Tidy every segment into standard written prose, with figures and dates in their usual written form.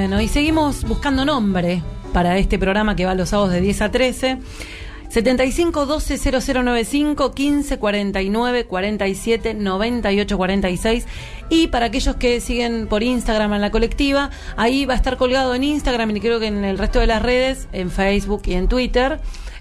Bueno, y seguimos buscando nombre para este programa que va los sábados de 10 a 13. 75 12 0095 15 49 47 98 46. Y para aquellos que siguen por Instagram en la colectiva, ahí va a estar colgado en Instagram y creo que en el resto de las redes, en Facebook y en Twitter,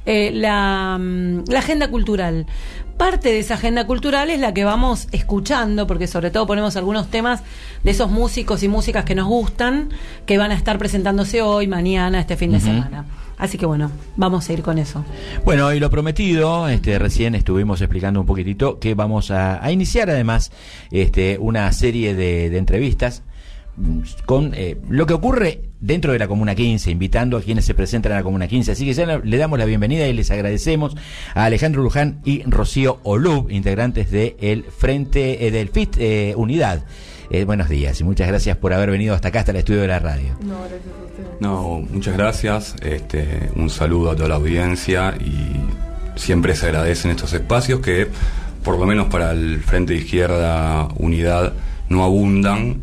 la agenda cultural. Parte de esa agenda cultural es la que vamos escuchando, porque sobre todo ponemos algunos temas de esos músicos y músicas que nos gustan, que van a estar presentándose hoy, mañana, este fin de semana. Así que bueno, vamos a ir con eso. Bueno, y lo prometido, recién estuvimos explicando un poquitito que vamos a iniciar además una serie de entrevistas con lo que ocurre dentro de la Comuna 15, invitando a quienes se presentan a la Comuna 15. Así que ya le damos la bienvenida y les agradecemos a Alejandro Luján y Rocío Olub, integrantes del Frente del FIT Unidad. Buenos días y muchas gracias por haber venido hasta acá, hasta el estudio de la radio. No, gracias a usted. No, muchas gracias. Un saludo a toda la audiencia y siempre se agradecen estos espacios que, por lo menos para el Frente de Izquierda Unidad, no abundan,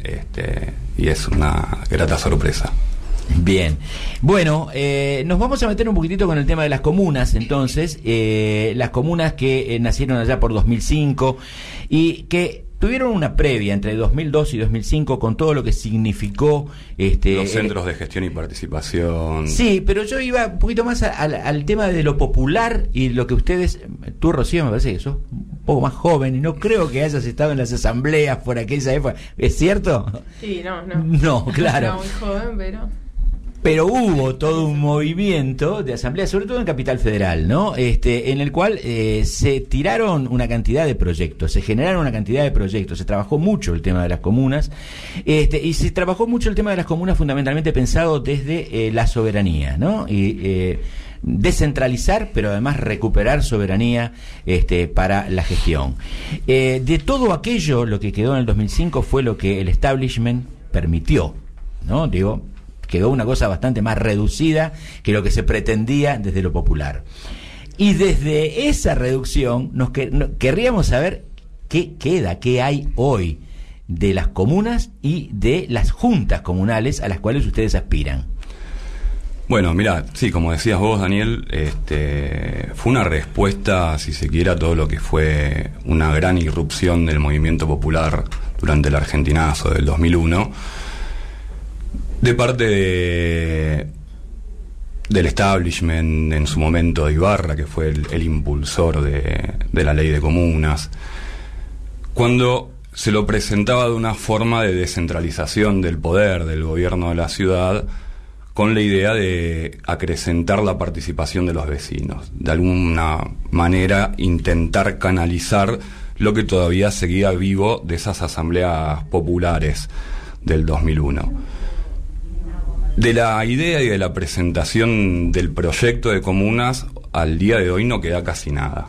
y es una grata sorpresa. Bien, bueno, nos vamos a meter un poquitito con el tema de las comunas, entonces, las comunas que nacieron allá por 2005 y que tuvieron una previa entre 2002 y 2005 con todo lo que significó los centros de gestión y participación. Sí, pero yo iba un poquito más al tema de lo popular y lo que ustedes, tú Rocío me parece que sos un poco más joven y no creo que hayas estado en las asambleas por aquella época, ¿es cierto? Sí, no. No, claro. No, muy joven, pero hubo todo un movimiento de asamblea, sobre todo en Capital Federal, ¿no? En el cual se tiraron una cantidad de proyectos, se generaron una cantidad de proyectos, se trabajó mucho el tema de las comunas, y se trabajó mucho el tema de las comunas fundamentalmente pensado desde la soberanía, ¿no? Y descentralizar, pero además recuperar soberanía para la gestión. De todo aquello, lo que quedó en el 2005 fue lo que el establishment permitió, ¿no? Quedó una cosa bastante más reducida que lo que se pretendía desde lo popular. Y desde esa reducción querríamos saber qué queda, qué hay hoy de las comunas y de las juntas comunales a las cuales ustedes aspiran. Bueno, mira, sí, como decías vos, Daniel, fue una respuesta, si se quiere, a todo lo que fue una gran irrupción del movimiento popular durante el Argentinazo del 2001, de parte del establishment en su momento de Ibarra, que fue el impulsor de la ley de comunas, cuando se lo presentaba de una forma de descentralización del poder del gobierno de la ciudad, con la idea de acrecentar la participación de los vecinos, de alguna manera intentar canalizar lo que todavía seguía vivo de esas asambleas populares del 2001. De la idea y de la presentación del proyecto de comunas, al día de hoy no queda casi nada.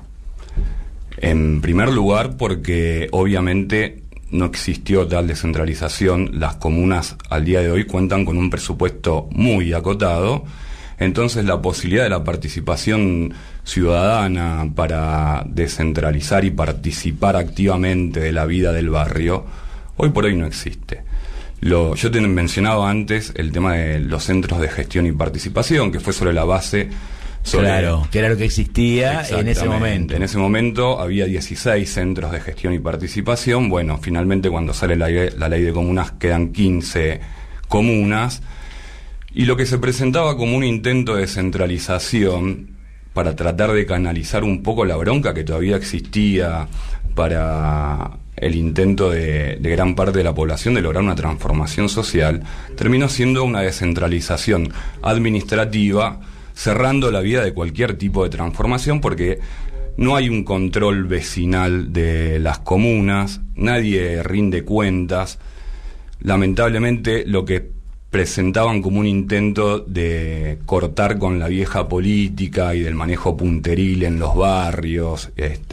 En primer lugar, porque obviamente no existió tal descentralización. Las comunas al día de hoy cuentan con un presupuesto muy acotado, entonces la posibilidad de la participación ciudadana para descentralizar y participar activamente de la vida del barrio, hoy por hoy no existe. Yo te mencionaba antes el tema de los centros de gestión y participación, que fue sobre la base... Claro, que era lo que existía en ese momento. En ese momento había 16 centros de gestión y participación. Bueno, finalmente cuando sale la ley de comunas quedan 15 comunas. Y lo que se presentaba como un intento de centralización para tratar de canalizar un poco la bronca que todavía existía para el intento de gran parte de la población de lograr una transformación social, terminó siendo una descentralización administrativa, cerrando la vía de cualquier tipo de transformación, porque no hay un control vecinal de las comunas, nadie rinde cuentas. Lamentablemente, lo que presentaban como un intento de cortar con la vieja política y del manejo punteril en los barrios,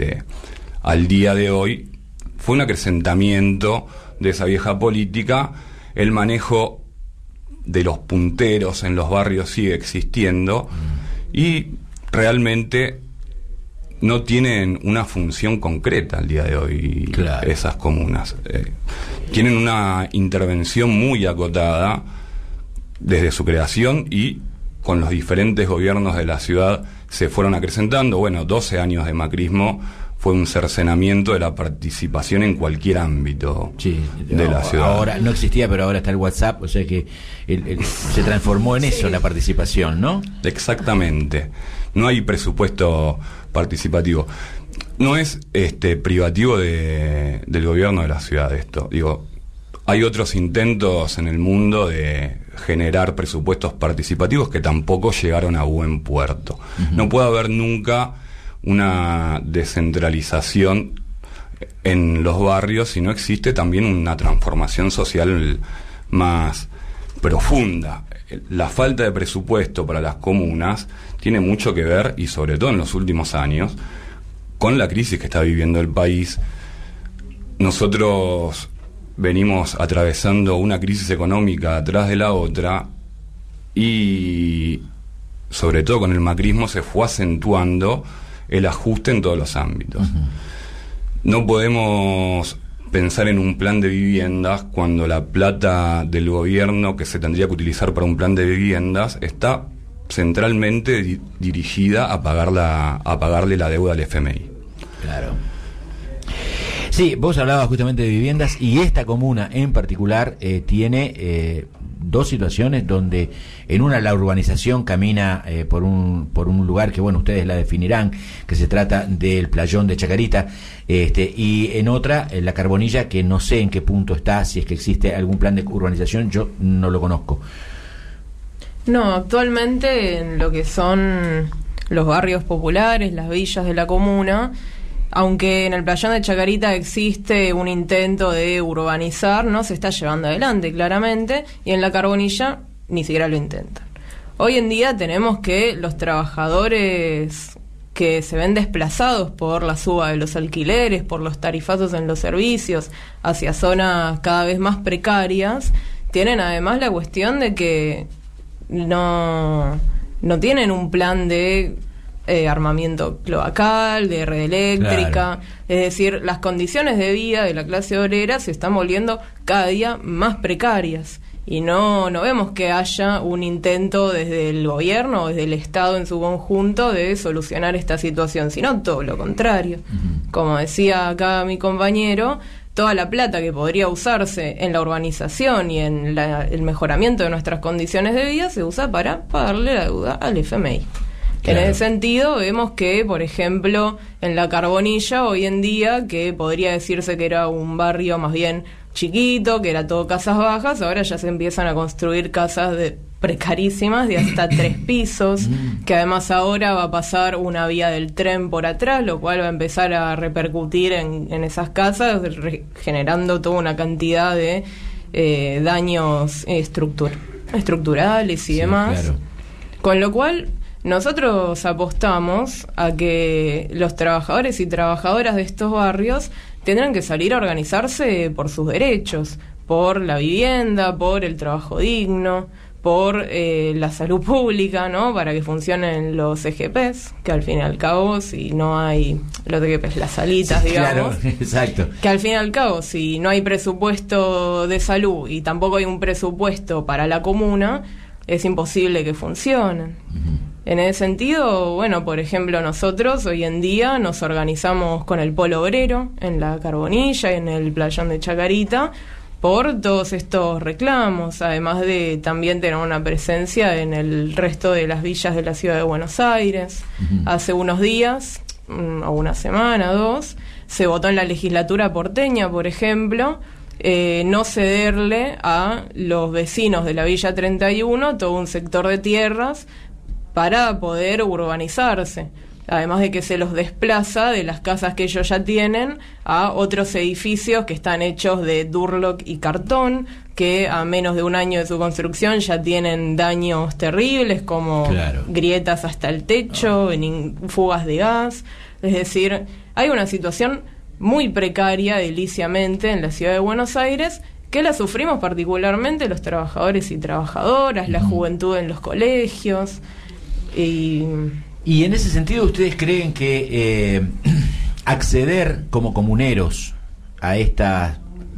al día de hoy fue un acrecentamiento de esa vieja política. El manejo de los punteros en los barrios sigue existiendo y realmente no tienen una función concreta al día de hoy. Claro. Esas comunas tienen una intervención muy acotada desde su creación y con los diferentes gobiernos de la ciudad se fueron acrecentando. Bueno, 12 años de macrismo fue un cercenamiento de la participación en cualquier ámbito de la ciudad. Ahora no existía, pero ahora está el WhatsApp, o sea que se transformó en eso la participación, ¿no? Exactamente. No hay presupuesto participativo. No es privativo del gobierno de la ciudad esto. Digo, hay otros intentos en el mundo de generar presupuestos participativos que tampoco llegaron a buen puerto. Uh-huh. No puede haber nunca una descentralización en los barrios si no existe también una transformación social más profunda. La falta de presupuesto para las comunas tiene mucho que ver, y sobre todo en los últimos años, con la crisis que está viviendo el país. Nosotros venimos atravesando una crisis económica atrás de la otra y sobre todo con el macrismo se fue acentuando el ajuste en todos los ámbitos. Uh-huh. No podemos pensar en un plan de viviendas cuando la plata del gobierno que se tendría que utilizar para un plan de viviendas está centralmente dirigida a pagarle la deuda al FMI. Claro. Sí, vos hablabas justamente de viviendas y esta comuna en particular tiene dos situaciones donde en una la urbanización camina por un lugar que, bueno, ustedes la definirán, que se trata del playón de Chacarita, y en otra la Carbonilla, que no sé en qué punto está, si es que existe algún plan de urbanización, yo no lo conozco. No, actualmente en lo que son los barrios populares, las villas de la comuna, aunque en el playón de Chacarita existe un intento de urbanizar, no se está llevando adelante claramente, y en la Carbonilla ni siquiera lo intentan. Hoy en día tenemos que los trabajadores que se ven desplazados por la suba de los alquileres, por los tarifazos en los servicios, hacia zonas cada vez más precarias, tienen además la cuestión de que no tienen un plan de armamiento cloacal, de red eléctrica. Claro. Es decir, las condiciones de vida de la clase obrera se están volviendo cada día más precarias y no vemos que haya un intento desde el gobierno o desde el Estado en su conjunto de solucionar esta situación, sino todo lo contrario. Uh-huh. Como decía acá mi compañero, toda la plata que podría usarse en la urbanización y en el mejoramiento de nuestras condiciones de vida se usa para pagarle la deuda al FMI. Claro. En ese sentido vemos que, por ejemplo, en la Carbonilla hoy en día, que podría decirse que era un barrio más bien chiquito, que era todo casas bajas, ahora ya se empiezan a construir casas precarísimas de hasta 3 pisos, que además ahora va a pasar una vía del tren por atrás, lo cual va a empezar a repercutir en esas casas, generando toda una cantidad de daños estructurales y demás. Claro. Con lo cual nosotros apostamos a que los trabajadores y trabajadoras de estos barrios tendrán que salir a organizarse por sus derechos, por la vivienda, por el trabajo digno, por la salud pública, ¿no? Para que funcionen los EGPs, que al fin y al cabo, si no hay los EGPs, las salitas, sí, digamos, claro, exacto, que al fin y al cabo, si no hay presupuesto de salud y tampoco hay un presupuesto para la comuna, es imposible que funcionen. Uh-huh. En ese sentido, bueno, por ejemplo, nosotros hoy en día nos organizamos con el Polo Obrero en la Carbonilla y en el playón de Chacarita por todos estos reclamos, además de también tener una presencia en el resto de las villas de la ciudad de Buenos Aires. Uh-huh. Hace unos días, o una semana, 2, se votó en la legislatura porteña, por ejemplo, no cederle a los vecinos de la Villa 31 todo un sector de tierras para poder urbanizarse, además de que se los desplaza de las casas que ellos ya tienen a otros edificios que están hechos de Durlock y cartón, que a menos de un año de su construcción ya tienen daños terribles como claro, grietas hasta el techo, fugas de gas. Es decir, hay una situación muy precaria ediliciamente en la ciudad de Buenos Aires, que la sufrimos particularmente los trabajadores y trabajadoras, la juventud en los colegios. Y en ese sentido, ¿ustedes creen que acceder como comuneros a estas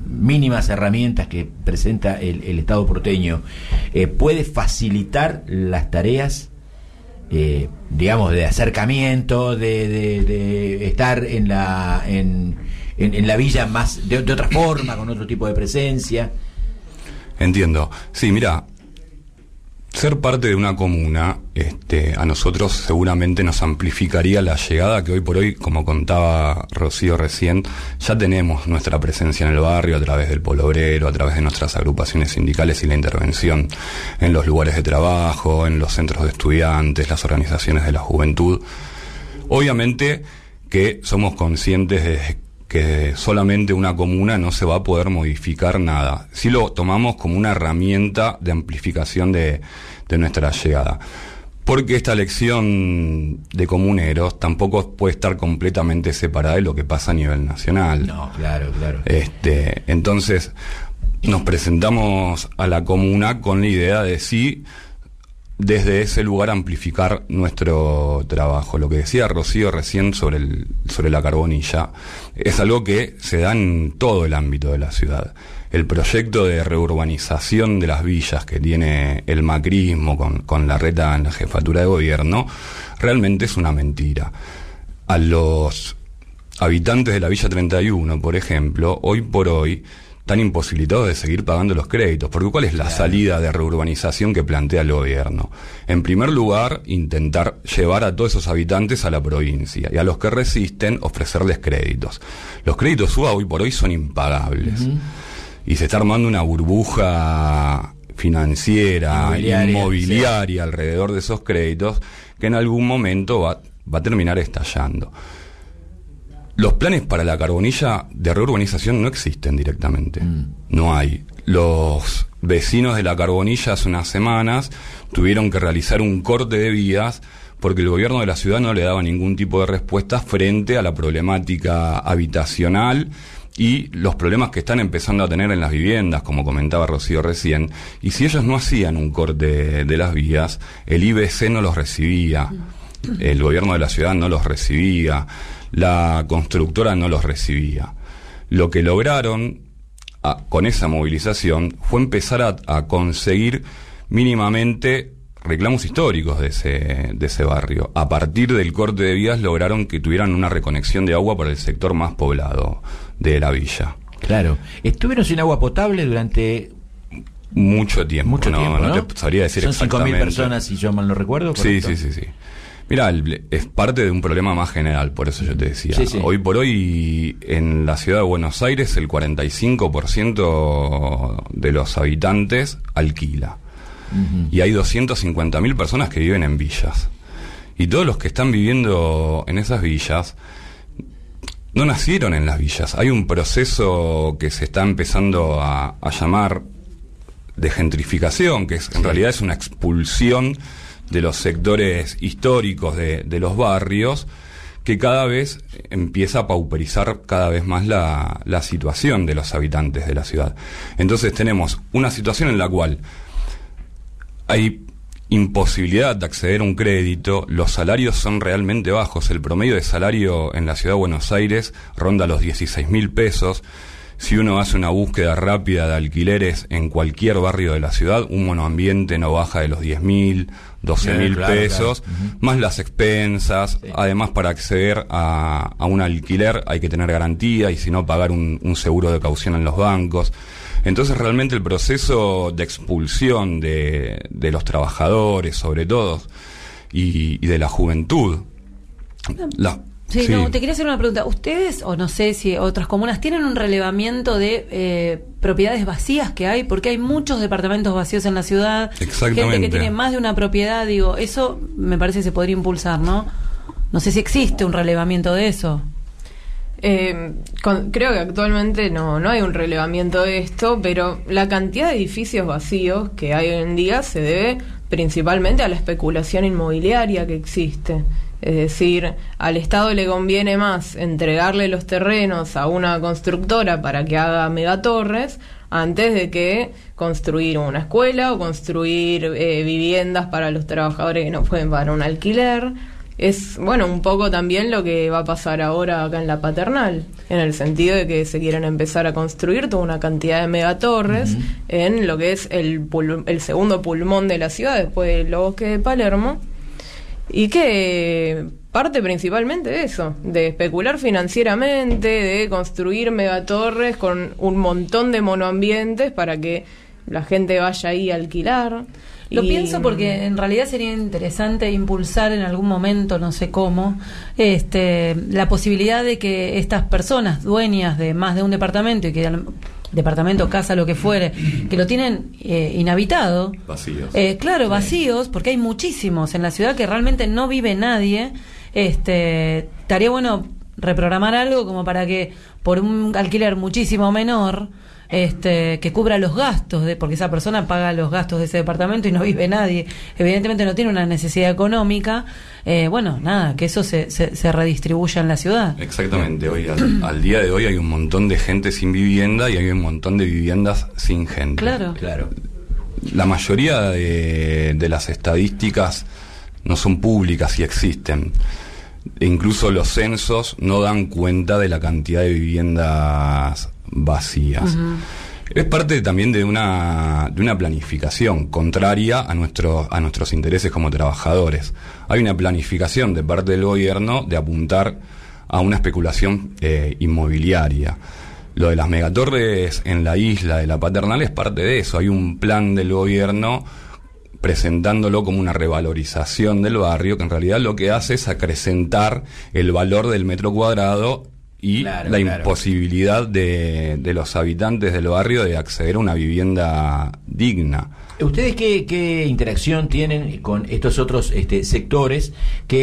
mínimas herramientas que presenta el Estado porteño, puede facilitar las tareas, digamos, de acercamiento, de estar en la villa más de otra forma, con otro tipo de presencia? Entiendo. Sí, mira, ser parte de una comuna, a nosotros seguramente nos amplificaría la llegada, que hoy por hoy, como contaba Rocío recién, ya tenemos nuestra presencia en el barrio a través del Polo Obrero, a través de nuestras agrupaciones sindicales y la intervención en los lugares de trabajo, en los centros de estudiantes, las organizaciones de la juventud. Obviamente que somos conscientes de que solamente una comuna no se va a poder modificar nada. Sí lo tomamos como una herramienta de amplificación de nuestra llegada. Porque esta elección de comuneros tampoco puede estar completamente separada de lo que pasa a nivel nacional. No, claro. Entonces, nos presentamos a la comuna con la idea de sí, desde ese lugar amplificar nuestro trabajo. Lo que decía Rocío recién sobre la carbonilla es algo que se da en todo el ámbito de la ciudad. El proyecto de reurbanización de las villas que tiene el macrismo con Larreta en la jefatura de gobierno realmente es una mentira. A los habitantes de la Villa 31, por ejemplo, hoy por hoy están imposibilitados de seguir pagando los créditos, porque ¿cuál es la salida de reurbanización que plantea el gobierno? En primer lugar, intentar llevar a todos esos habitantes a la provincia, y a los que resisten ofrecerles créditos. Los créditos UBA hoy por hoy son impagables, y se está armando una burbuja financiera, inmobiliaria alrededor de esos créditos, que en algún momento va a terminar estallando. Los planes para la carbonilla de reurbanización no existen directamente. No hay. Los vecinos de la carbonilla hace unas semanas tuvieron que realizar un corte de vías porque el gobierno de la ciudad no le daba ningún tipo de respuesta frente a la problemática habitacional y los problemas que están empezando a tener en las viviendas, como comentaba Rocío recién. Y si ellos no hacían un corte de las vías, el IBC no los recibía, el gobierno de la ciudad no los recibía, la constructora no los recibía. Lo que lograron con esa movilización fue empezar a conseguir mínimamente reclamos históricos de ese barrio. A partir del corte de vías lograron que tuvieran una reconexión de agua para el sector más poblado de la villa. Claro. ¿Estuvieron sin agua potable durante mucho tiempo? ¿no? No te sabría decir Son exactamente. 5.000 personas, si yo mal no recuerdo. Sí. Mirá, es parte de un problema más general, por eso yo te decía. Sí. Hoy por hoy, en la ciudad de Buenos Aires, el 45% de los habitantes alquila. Y hay 250.000 personas que viven en villas. Y todos los que están viviendo en esas villas no nacieron en las villas. Hay un proceso que se está empezando a llamar de gentrificación, que en realidad es una expulsión de los sectores históricos de los barrios, que cada vez empieza a pauperizar cada vez más la situación de los habitantes de la ciudad. Entonces tenemos una situación en la cual hay imposibilidad de acceder a un crédito, los salarios son realmente bajos, el promedio de salario en la ciudad de Buenos Aires ronda los 16.000 pesos, si uno hace una búsqueda rápida de alquileres en cualquier barrio de la ciudad, un monoambiente no baja de los 10.000, 12.000 pesos, más las expensas. Sí. Además, para acceder a un alquiler hay que tener garantía y si no pagar un seguro de caución en los bancos. Entonces realmente el proceso de expulsión de los trabajadores, sobre todo, y de la juventud. Sí, no, te quería hacer una pregunta. ¿Ustedes, o no sé si otras comunas, tienen un relevamiento de propiedades vacías que hay? Porque hay muchos departamentos vacíos en la ciudad. Exactamente. Gente que tiene más de una propiedad, digo, eso me parece que se podría impulsar, ¿no? No sé si existe un relevamiento de eso. Creo que actualmente no hay un relevamiento de esto, pero la cantidad de edificios vacíos que hay hoy en día se debe principalmente a la especulación inmobiliaria que existe. Es decir, al Estado le conviene más entregarle los terrenos a una constructora para que haga megatorres antes de que construir una escuela o construir viviendas para los trabajadores que no pueden pagar un alquiler. es, bueno, un poco también lo que va a pasar ahora acá en la Paternal, en el sentido de que se quieren empezar a construir toda una cantidad de megatorres en lo que es el segundo pulmón de la ciudad, después del bosque de Palermo, y que parte principalmente de eso, de especular financieramente, de construir megatorres con un montón de monoambientes para que la gente vaya ahí a alquilar. Lo pienso porque en realidad sería interesante impulsar en algún momento, no sé cómo, la posibilidad de que estas personas dueñas de más de un departamento y que departamento, casa, lo que fuere, que lo tienen inhabitado, vacíos. Claro, vacíos, porque hay muchísimos en la ciudad que realmente no vive nadie. Estaría bueno reprogramar algo como para que por un alquiler muchísimo menor que cubra los gastos porque esa persona paga los gastos de ese departamento y no vive nadie, evidentemente no tiene una necesidad económica, que eso se redistribuya en la ciudad. Exactamente, hoy al día de hoy hay un montón de gente sin vivienda y hay un montón de viviendas sin gente. Claro. La mayoría de las estadísticas no son públicas y existen. E incluso los censos no dan cuenta de la cantidad de viviendas vacías. Es parte también de una planificación contraria a nuestros intereses como trabajadores. Hay una planificación de parte del gobierno de apuntar a una especulación inmobiliaria. Lo de las megatorres en la isla de la Paternal es parte de eso. Hay un plan del gobierno presentándolo como una revalorización del barrio, que en realidad lo que hace es acrecentar el valor del metro cuadrado y la imposibilidad de los habitantes del barrio de acceder a una vivienda digna. ¿Ustedes qué interacción tienen con estos otros sectores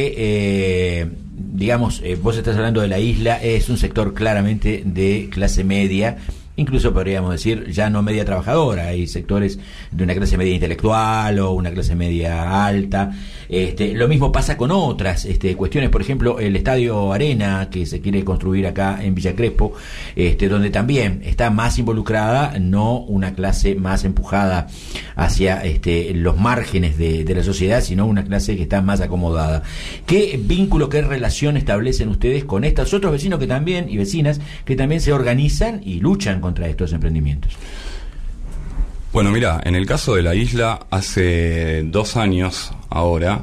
que, vos estás hablando de la isla, es un sector claramente de clase media, incluso podríamos decir ya no media trabajadora, hay sectores de una clase media intelectual o una clase media alta. Lo mismo pasa con otras cuestiones, por ejemplo el Estadio Arena que se quiere construir acá en Villa Crespo, donde también está más involucrada, no una clase más empujada hacia los márgenes de la sociedad, sino una clase que está más acomodada. ¿Qué vínculo, qué relación establecen ustedes con estos otros vecinos que también y vecinas que también se organizan y luchan contra estos emprendimientos? Bueno, mira, en el caso de la isla, hace 2 años ahora,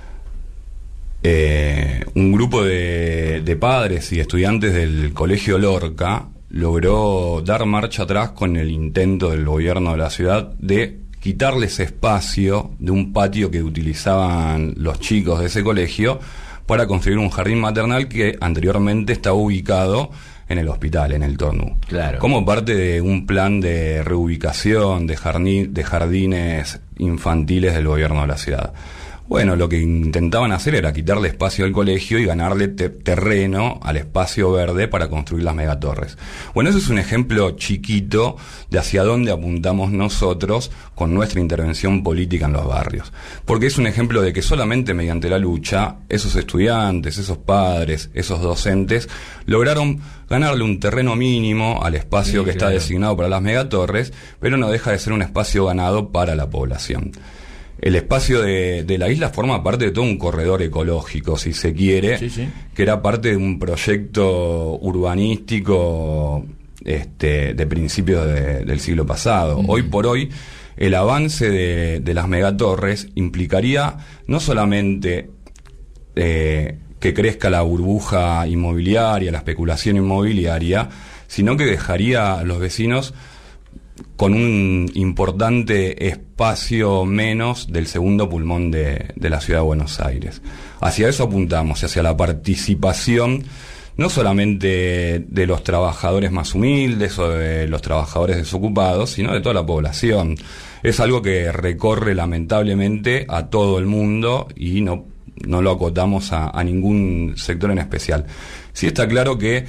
un grupo de padres y estudiantes del Colegio Lorca logró dar marcha atrás con el intento del gobierno de la ciudad de quitarles espacio de un patio que utilizaban los chicos de ese colegio para construir un jardín maternal que anteriormente estaba ubicado en el hospital, en el Tornú. Claro. Como parte de un plan de reubicación de jardines infantiles del gobierno de la ciudad. Bueno, lo que intentaban hacer era quitarle espacio al colegio y ganarle terreno al espacio verde para construir las megatorres. Bueno, eso es un ejemplo chiquito de hacia dónde apuntamos nosotros con nuestra intervención política en los barrios. Porque es un ejemplo de que solamente mediante la lucha, esos estudiantes, esos padres, esos docentes, lograron ganarle un terreno mínimo al espacio que está designado para las megatorres, pero no deja de ser un espacio ganado para la población. El espacio de la isla forma parte de todo un corredor ecológico, si se quiere, que era parte de un proyecto urbanístico de principios del siglo pasado. Hoy por hoy, el avance de las megatorres implicaría no solamente que crezca la burbuja inmobiliaria, la especulación inmobiliaria, sino que dejaría a los vecinos con un importante espacio menos del segundo pulmón de la ciudad de Buenos Aires. Hacia eso apuntamos, hacia la participación no solamente de los trabajadores más humildes o de los trabajadores desocupados, sino de toda la población. Es algo que recorre lamentablemente a todo el mundo y no lo acotamos a ningún sector en especial. Sí está claro que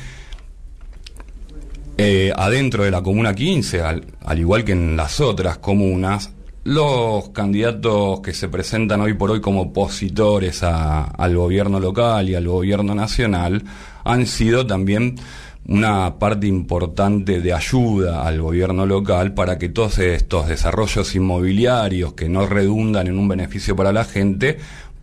adentro de la Comuna 15, al igual que en las otras comunas, los candidatos que se presentan hoy por hoy como opositores al gobierno local y al gobierno nacional han sido también una parte importante de ayuda al gobierno local para que todos estos desarrollos inmobiliarios que no redundan en un beneficio para la gente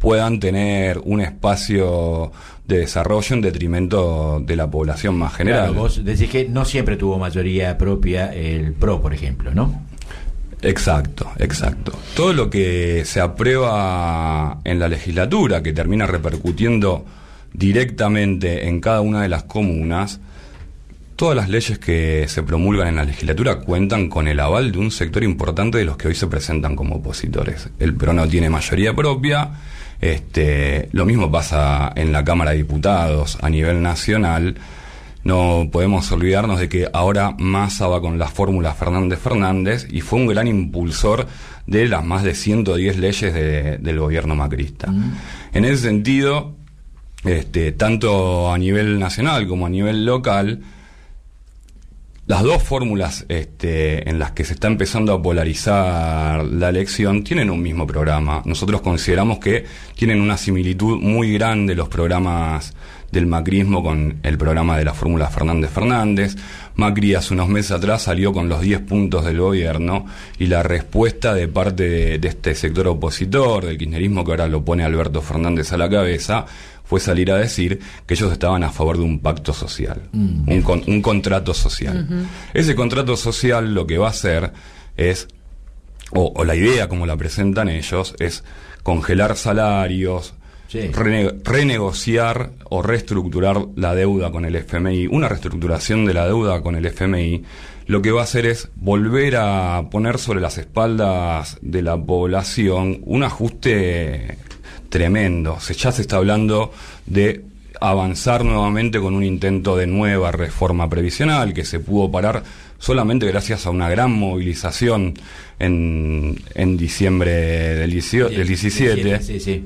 puedan tener un espacio de desarrollo en detrimento de la población más general. Claro, vos decís que no siempre tuvo mayoría propia el PRO, por ejemplo, ¿no? Exacto. Todo lo que se aprueba en la legislatura, que termina repercutiendo directamente en cada una de las comunas, todas las leyes que se promulgan en la legislatura cuentan con el aval de un sector importante de los que hoy se presentan como opositores. El PRO no tiene mayoría propia. Lo mismo pasa en la Cámara de Diputados a nivel nacional. No podemos olvidarnos de que ahora Massa va con la fórmula Fernández y fue un gran impulsor de las más de 110 leyes del gobierno macrista. En ese sentido, tanto a nivel nacional como a nivel local, las dos fórmulas en las que se está empezando a polarizar la elección tienen un mismo programa. Nosotros consideramos que tienen una similitud muy grande los programas del macrismo con el programa de la fórmula Fernández. Macri hace unos meses atrás salió con los 10 puntos del gobierno y la respuesta de parte de este sector opositor, del kirchnerismo, que ahora lo pone Alberto Fernández a la cabeza, fue salir a decir que ellos estaban a favor de un pacto social, un contrato social. Ese contrato social lo que va a hacer es, o la idea como la presentan ellos, es congelar salarios, renegociar o reestructurar la deuda con el FMI. Una reestructuración de la deuda con el FMI lo que va a hacer es volver a poner sobre las espaldas de la población un ajuste tremendo. Ya se está hablando de avanzar nuevamente con un intento de nueva reforma previsional que se pudo parar solamente gracias a una gran movilización en diciembre del 17. Sí.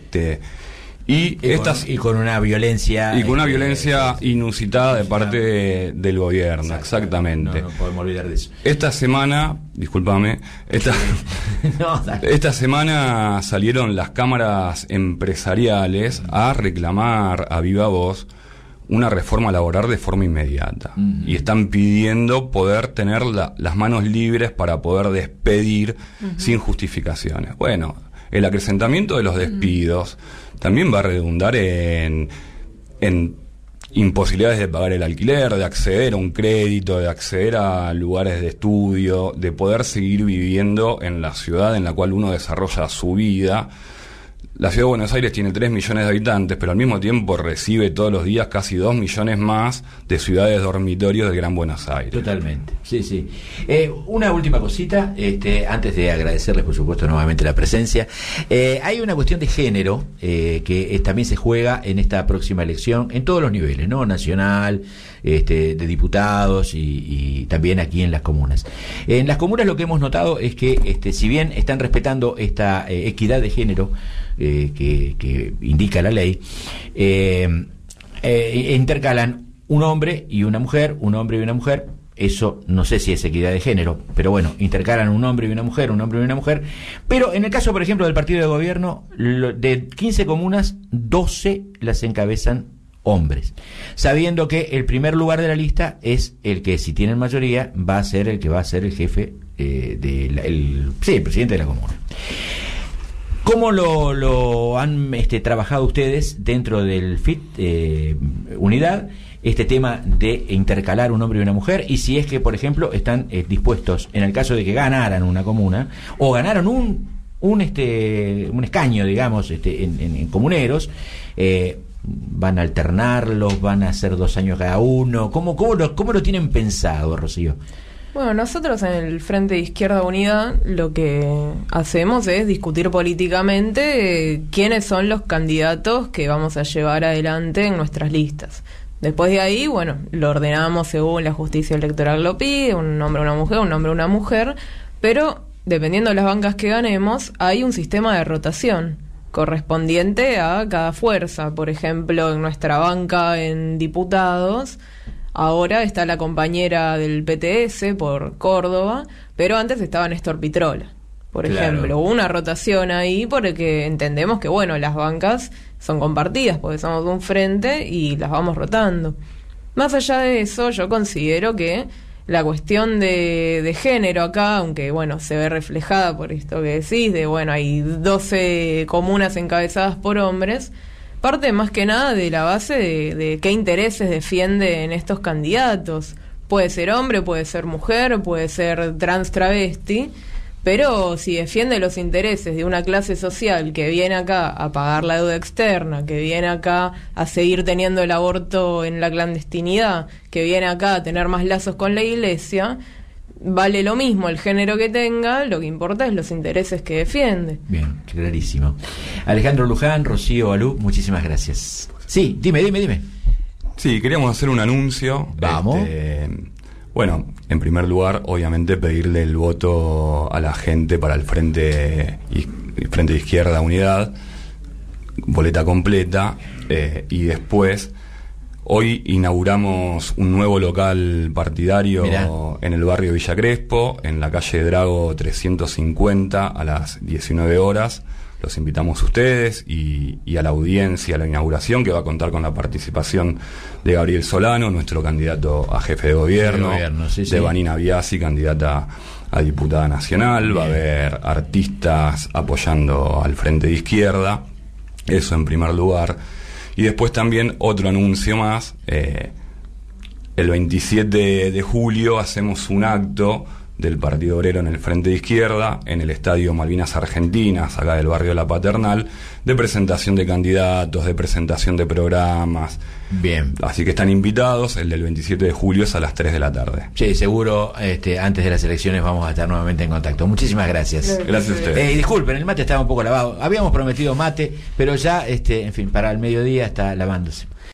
Y con una violencia inusitada de parte del gobierno. Exacto. Exactamente. No podemos olvidar de eso. Esta semana, discúlpame, esta semana salieron las cámaras empresariales a reclamar a viva voz una reforma laboral de forma inmediata. Y están pidiendo poder tener las manos libres para poder despedir sin justificaciones. Bueno, el acrecentamiento de los despidos también va a redundar en imposibilidades de pagar el alquiler, de acceder a un crédito, de acceder a lugares de estudio, de poder seguir viviendo en la ciudad en la cual uno desarrolla su vida. La ciudad de Buenos Aires tiene 3 millones de habitantes, pero al mismo tiempo recibe todos los días casi 2 millones más de ciudades dormitorios del Gran Buenos Aires. Totalmente, sí. Una última cosita, antes de agradecerles, por supuesto, nuevamente la presencia. Hay una cuestión de género que también se juega en esta próxima elección, en todos los niveles, ¿no? Nacional, de diputados y también aquí en las comunas. En las comunas lo que hemos notado es que, si bien están respetando esta equidad de género, que indica la ley, intercalan un hombre y una mujer, eso no sé si es equidad de género, pero bueno, intercalan un hombre y una mujer, pero en el caso, por ejemplo, del partido de gobierno, de 15 comunas, 12 las encabezan hombres, sabiendo que el primer lugar de la lista es el que, si tienen mayoría, va a ser el que va a ser el jefe, el presidente de la comuna. ¿Cómo lo han trabajado ustedes dentro del FIT Unidad, este tema de intercalar un hombre y una mujer? Y si es que, por ejemplo, están dispuestos, en el caso de que ganaran una comuna, o ganaron un escaño, digamos, en comuneros, ¿van a alternarlos? ¿Van a hacer 2 años cada uno? ¿Cómo lo tienen pensado, Rocío? Bueno, nosotros en el Frente de Izquierda Unida lo que hacemos es discutir políticamente quiénes son los candidatos que vamos a llevar adelante en nuestras listas. Después de ahí, bueno, lo ordenamos según la justicia electoral lo pide, un hombre, una mujer, pero dependiendo de las bancas que ganemos, hay un sistema de rotación correspondiente a cada fuerza. Por ejemplo, en nuestra banca en diputados, ahora está la compañera del PTS por Córdoba, pero antes estaba Néstor Pitrola, por ejemplo. Hubo una rotación ahí porque entendemos que, bueno, las bancas son compartidas porque somos un frente y las vamos rotando. Más allá de eso, yo considero que la cuestión de género acá, aunque bueno, se ve reflejada por esto que decís, de bueno, hay 12 comunas encabezadas por hombres, parte más que nada de la base de qué intereses defienden estos candidatos. Puede ser hombre, puede ser mujer, puede ser trans, travesti, pero si defiende los intereses de una clase social que viene acá a pagar la deuda externa, que viene acá a seguir teniendo el aborto en la clandestinidad, que viene acá a tener más lazos con la iglesia, vale lo mismo el género que tenga, lo que importa es los intereses que defiende. Bien, clarísimo. Alejandro Luján, Rocío Balú, muchísimas gracias. Sí, dime. Sí, queríamos hacer un anuncio. Vamos. Bueno, en primer lugar, obviamente pedirle el voto a la gente para el Frente de Izquierda Unidad, boleta completa, y después, hoy inauguramos un nuevo local partidario. Mirá. En el barrio Villa Crespo, en la calle Drago 350 a las 19 horas. Los invitamos a ustedes y a la audiencia a la inauguración, que va a contar con la participación de Gabriel Solano, nuestro candidato a jefe de gobierno, de Vanina Biasi, candidata a diputada nacional. Bien. Va a haber artistas apoyando al Frente de Izquierda, eso en primer lugar. Y después también otro anuncio más, el 27 de julio hacemos un acto del Partido Obrero en el Frente de Izquierda, en el Estadio Malvinas Argentinas, acá del barrio La Paternal, de presentación de candidatos, de presentación de programas. Bien. Así que están invitados, el del 27 de julio es a las 3 de la tarde. Sí, seguro, antes de las elecciones vamos a estar nuevamente en contacto. Muchísimas gracias. Gracias a ustedes. Disculpen, el mate estaba un poco lavado. Habíamos prometido mate, pero ya, en fin, para el mediodía está lavándose.